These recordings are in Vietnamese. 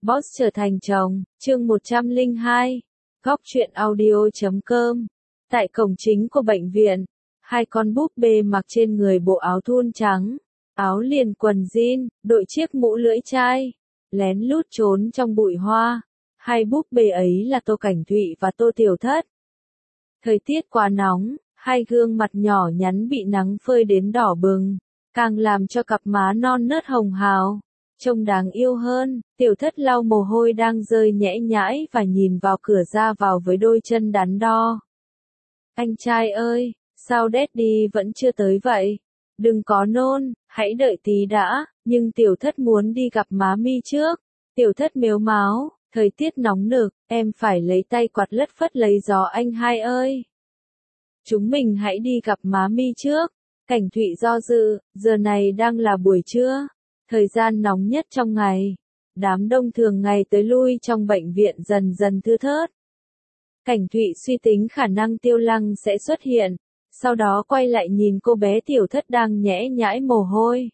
Boss trở thành chồng, chương 102, góc truyện audio.com. Tại cổng chính của bệnh viện, hai con búp bê mặc trên người bộ áo thun trắng, áo liền quần jean, đội chiếc mũ lưỡi chai, lén lút trốn trong bụi hoa. Hai búp bê ấy là Tô Cảnh Thụy và Tô Tiểu Thất. Thời tiết quá nóng, hai gương mặt nhỏ nhắn bị nắng phơi đến đỏ bừng, càng làm cho cặp má non nớt hồng hào trông đáng yêu hơn. Tiểu Thất lau mồ hôi đang rơi nhễ nhãi và nhìn vào cửa ra vào với đôi chân đắn đo. Anh trai ơi, sao Daddy vẫn chưa tới vậy? Đừng có nôn, hãy đợi tí đã. Nhưng Tiểu Thất muốn đi gặp má mi trước. Tiểu Thất mếu máo, thời tiết nóng nực, em phải lấy tay quạt lất phất lấy gió anh hai ơi. Chúng mình hãy đi gặp má mi trước. Cảnh Thụy do dự, giờ này đang là buổi trưa, thời gian nóng nhất trong ngày. Đám đông thường ngày tới lui trong bệnh viện dần dần thưa thớt. Cảnh Thụy suy tính khả năng Tiêu Lăng sẽ xuất hiện, sau đó quay lại nhìn cô bé Tiểu Thất đang nhễ nhãi mồ hôi.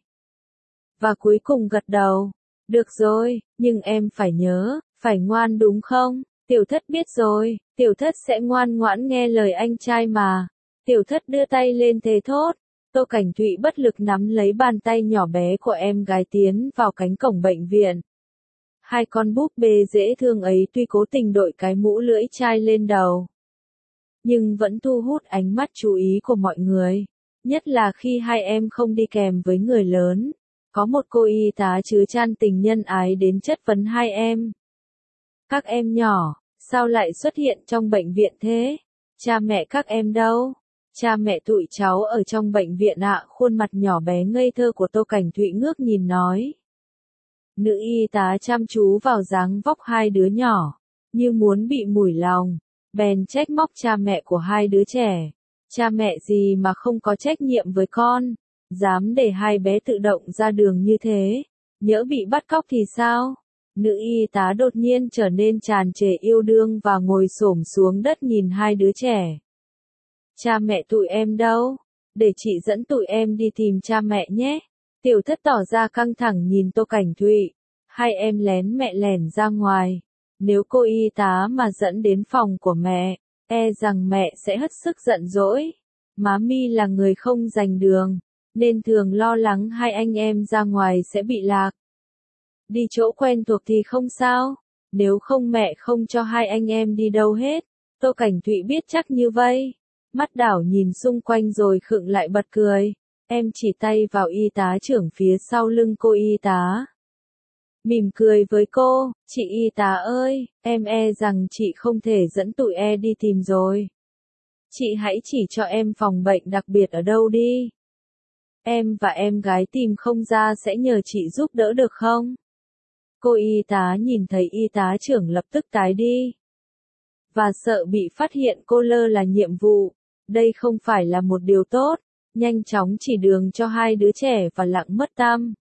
Và cuối cùng gật đầu. Được rồi, nhưng em phải nhớ, phải ngoan đúng không? Tiểu Thất biết rồi, Tiểu Thất sẽ ngoan ngoãn nghe lời anh trai mà. Tiểu Thất đưa tay lên thề thốt. Tô Cảnh Thụy bất lực nắm lấy bàn tay nhỏ bé của em gái tiến vào cánh cổng bệnh viện. Hai con búp bê dễ thương ấy tuy cố tình đội cái mũ lưỡi chai lên đầu, nhưng vẫn thu hút ánh mắt chú ý của mọi người. Nhất là khi hai em không đi kèm với người lớn. Có một cô y tá chứa chan tình nhân ái đến chất vấn hai em. Các em nhỏ, sao lại xuất hiện trong bệnh viện thế? Cha mẹ các em đâu? Cha mẹ tụi cháu ở trong bệnh viện ạ. Khuôn mặt nhỏ bé ngây thơ của Tô Cảnh Thụy ngước nhìn nói. Nữ y tá chăm chú vào dáng vóc hai đứa nhỏ, như muốn bị mủi lòng, bèn trách móc cha mẹ của hai đứa trẻ. Cha mẹ gì mà không có trách nhiệm với con, dám để hai bé tự động ra đường như thế, nhỡ bị bắt cóc thì sao? Nữ y tá đột nhiên trở nên tràn trề yêu đương và ngồi xổm xuống đất nhìn hai đứa trẻ. Cha mẹ tụi em đâu? Để chị dẫn tụi em đi tìm cha mẹ nhé. Tiểu Thất tỏ ra căng thẳng nhìn Tô Cảnh Thụy. Hai em lén mẹ lẻn ra ngoài. Nếu cô y tá mà dẫn đến phòng của mẹ, e rằng mẹ sẽ hết sức giận dỗi. Má mi là người không rành đường, nên thường lo lắng hai anh em ra ngoài sẽ bị lạc. Đi chỗ quen thuộc thì không sao, nếu không mẹ không cho hai anh em đi đâu hết. Tô Cảnh Thụy biết chắc như vây. Mắt đảo nhìn xung quanh rồi khựng lại bật cười. Em chỉ tay vào y tá trưởng phía sau lưng cô y tá. Mỉm cười với cô, chị y tá ơi, em e rằng chị không thể dẫn tụi đi tìm rồi. Chị hãy chỉ cho em phòng bệnh đặc biệt ở đâu đi. Em và em gái tìm không ra sẽ nhờ chị giúp đỡ được không? Cô y tá nhìn thấy y tá trưởng lập tức tái đi. Và sợ bị phát hiện cô lơ là nhiệm vụ. Đây không phải là một điều tốt. Nhanh chóng chỉ đường cho hai đứa trẻ và lặng mất tăm.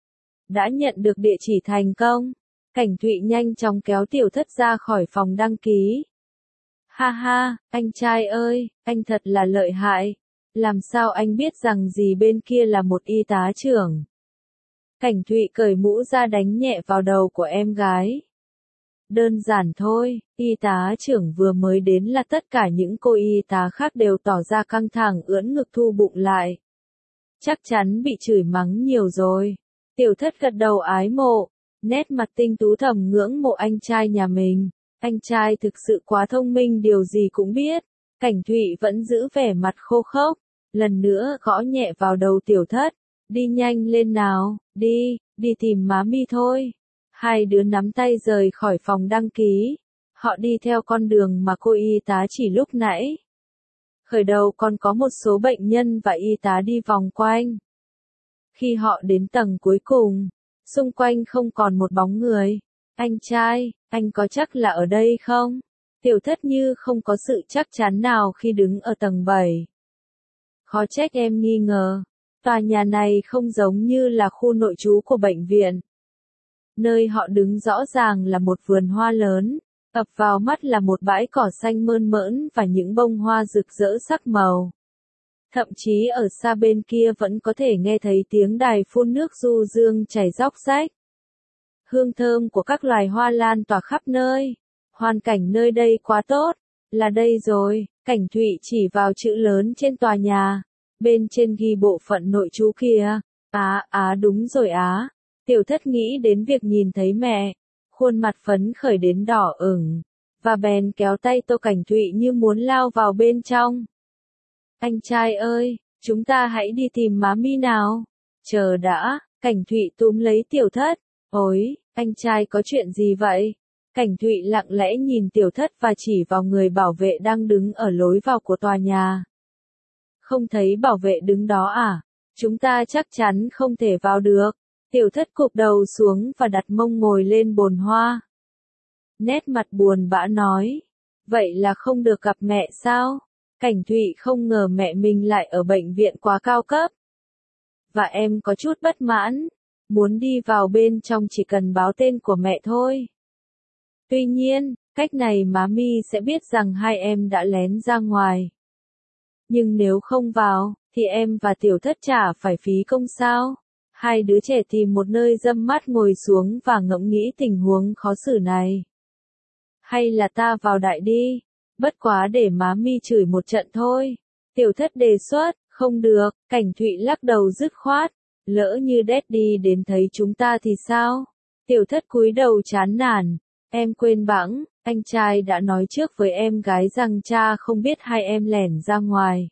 Đã nhận được địa chỉ thành công. Cảnh Thụy nhanh chóng kéo Tiểu Thất ra khỏi phòng đăng ký. Ha ha, anh trai ơi, anh thật là lợi hại. Làm sao anh biết rằng gì bên kia là một y tá trưởng? Cảnh Thụy cởi mũ ra đánh nhẹ vào đầu của em gái. Đơn giản thôi, y tá trưởng vừa mới đến là tất cả những cô y tá khác đều tỏ ra căng thẳng ưỡn ngực thu bụng lại. Chắc chắn bị chửi mắng nhiều rồi. Tiểu Thất gật đầu ái mộ, nét mặt tinh tú thầm ngưỡng mộ anh trai nhà mình. Anh trai thực sự quá thông minh điều gì cũng biết. Cảnh Thụy vẫn giữ vẻ mặt khô khốc, lần nữa gõ nhẹ vào đầu Tiểu Thất. Đi nhanh lên nào, đi tìm má mi thôi. Hai đứa nắm tay rời khỏi phòng đăng ký. Họ đi theo con đường mà cô y tá chỉ lúc nãy. Khởi đầu còn có một số bệnh nhân và y tá đi vòng quanh. Khi họ đến tầng cuối cùng, xung quanh không còn một bóng người. Anh trai, anh có chắc là ở đây không? Tiểu Thất như không có sự chắc chắn nào khi đứng ở tầng 7. Khó trách em nghi ngờ. Tòa nhà này không giống như là khu nội trú của bệnh viện. Nơi họ đứng rõ ràng là một vườn hoa lớn, ập vào mắt là một bãi cỏ xanh mơn mởn và những bông hoa rực rỡ sắc màu. Thậm chí ở xa bên kia vẫn có thể nghe thấy tiếng đài phun nước du dương chảy róc rách. Hương thơm của các loài hoa lan tỏa khắp nơi. Hoàn cảnh nơi đây quá tốt. Là đây rồi, Cảnh Thụy chỉ vào chữ lớn trên tòa nhà. Bên trên ghi bộ phận nội trú kìa. Đúng rồi á. Tiểu Thất nghĩ đến việc nhìn thấy mẹ. Khuôn mặt phấn khởi đến đỏ ửng. Và bèn kéo tay Tô Cảnh Thụy như muốn lao vào bên trong. Anh trai ơi, chúng ta hãy đi tìm má mi nào. Chờ đã, Cảnh Thụy túm lấy Tiểu Thất. Ôi, anh trai có chuyện gì vậy? Cảnh Thụy lặng lẽ nhìn Tiểu Thất và chỉ vào người bảo vệ đang đứng ở lối vào của tòa nhà. Không thấy bảo vệ đứng đó à? Chúng ta chắc chắn không thể vào được. Tiểu Thất cụp đầu xuống và đặt mông ngồi lên bồn hoa. Nét mặt buồn bã nói. Vậy là không được gặp mẹ sao? Cảnh Thụy không ngờ mẹ mình lại ở bệnh viện quá cao cấp. Và em có chút bất mãn. Muốn đi vào bên trong chỉ cần báo tên của mẹ thôi. Tuy nhiên, cách này má mi sẽ biết rằng hai em đã lén ra ngoài. Nhưng nếu không vào, thì em và Tiểu Thất chả phải phí công sao? Hai đứa trẻ tìm một nơi râm mát ngồi xuống và ngẫm nghĩ tình huống khó xử này. Hay là ta vào đại đi? Bất quá để má mi chửi một trận thôi. Tiểu Thất đề xuất, không được, Cảnh Thụy lắc đầu dứt khoát. Lỡ như Daddy đến thấy chúng ta thì sao? Tiểu Thất cúi đầu chán nản. Em quên bẵng, anh trai đã nói trước với em gái rằng cha không biết hai em lẻn ra ngoài.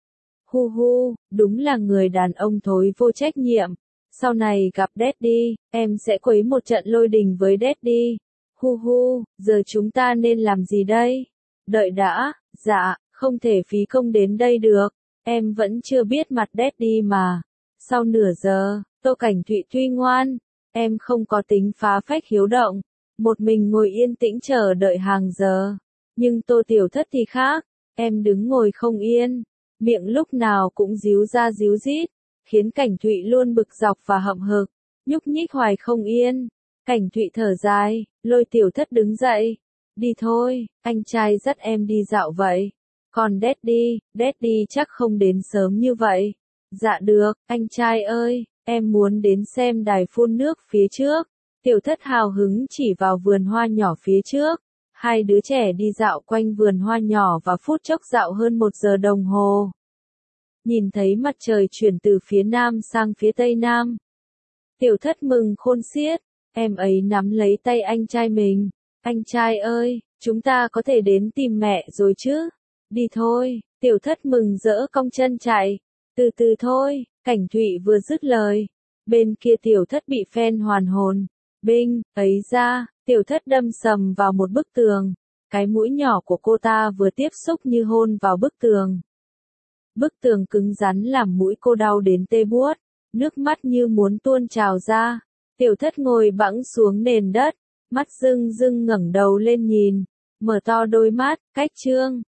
Hu hu, đúng là người đàn ông thối vô trách nhiệm. Sau này gặp Daddy, em sẽ quấy một trận lôi đình với Daddy. Hu hu, giờ chúng ta nên làm gì đây? Đợi đã, dạ, không thể phí công đến đây được. Em vẫn chưa biết mặt Daddy mà. Sau nửa giờ, Tô Cảnh Thụy tuy ngoan, em không có tính phá phách hiếu động. Một mình ngồi yên tĩnh chờ đợi hàng giờ. Nhưng Tô Tiểu Thất thì khác, em đứng ngồi không yên. Miệng lúc nào cũng díu ra díu dít, khiến Cảnh Thụy luôn bực dọc và hậm hực, nhúc nhích hoài không yên. Cảnh Thụy thở dài, lôi Tiểu Thất đứng dậy. Đi thôi, anh trai dắt em đi dạo vậy. Còn Daddy chắc không đến sớm như vậy. Dạ được, anh trai ơi, em muốn đến xem đài phun nước phía trước. Tiểu Thất hào hứng chỉ vào vườn hoa nhỏ phía trước. Hai đứa trẻ đi dạo quanh vườn hoa nhỏ và phút chốc dạo hơn 1 giờ đồng hồ. Nhìn thấy mặt trời chuyển từ phía nam sang phía tây nam. Tiểu Thất mừng khôn xiết, em ấy nắm lấy tay anh trai mình. Anh trai ơi, chúng ta có thể đến tìm mẹ rồi chứ? Đi thôi, Tiểu Thất mừng rỡ cong chân chạy. Từ từ thôi, Cảnh Thụy vừa dứt lời. Bên kia Tiểu Thất bị phen hoàn hồn. Binh, ấy ra, Tiểu Thất đâm sầm vào một bức tường. Cái mũi nhỏ của cô ta vừa tiếp xúc như hôn vào bức tường. Bức tường cứng rắn làm mũi cô đau đến tê buốt, nước mắt như muốn tuôn trào ra. Tiểu Thất ngồi bẵng xuống nền đất, mắt rưng rưng ngẩng đầu lên nhìn, mở to đôi mắt, cách trương,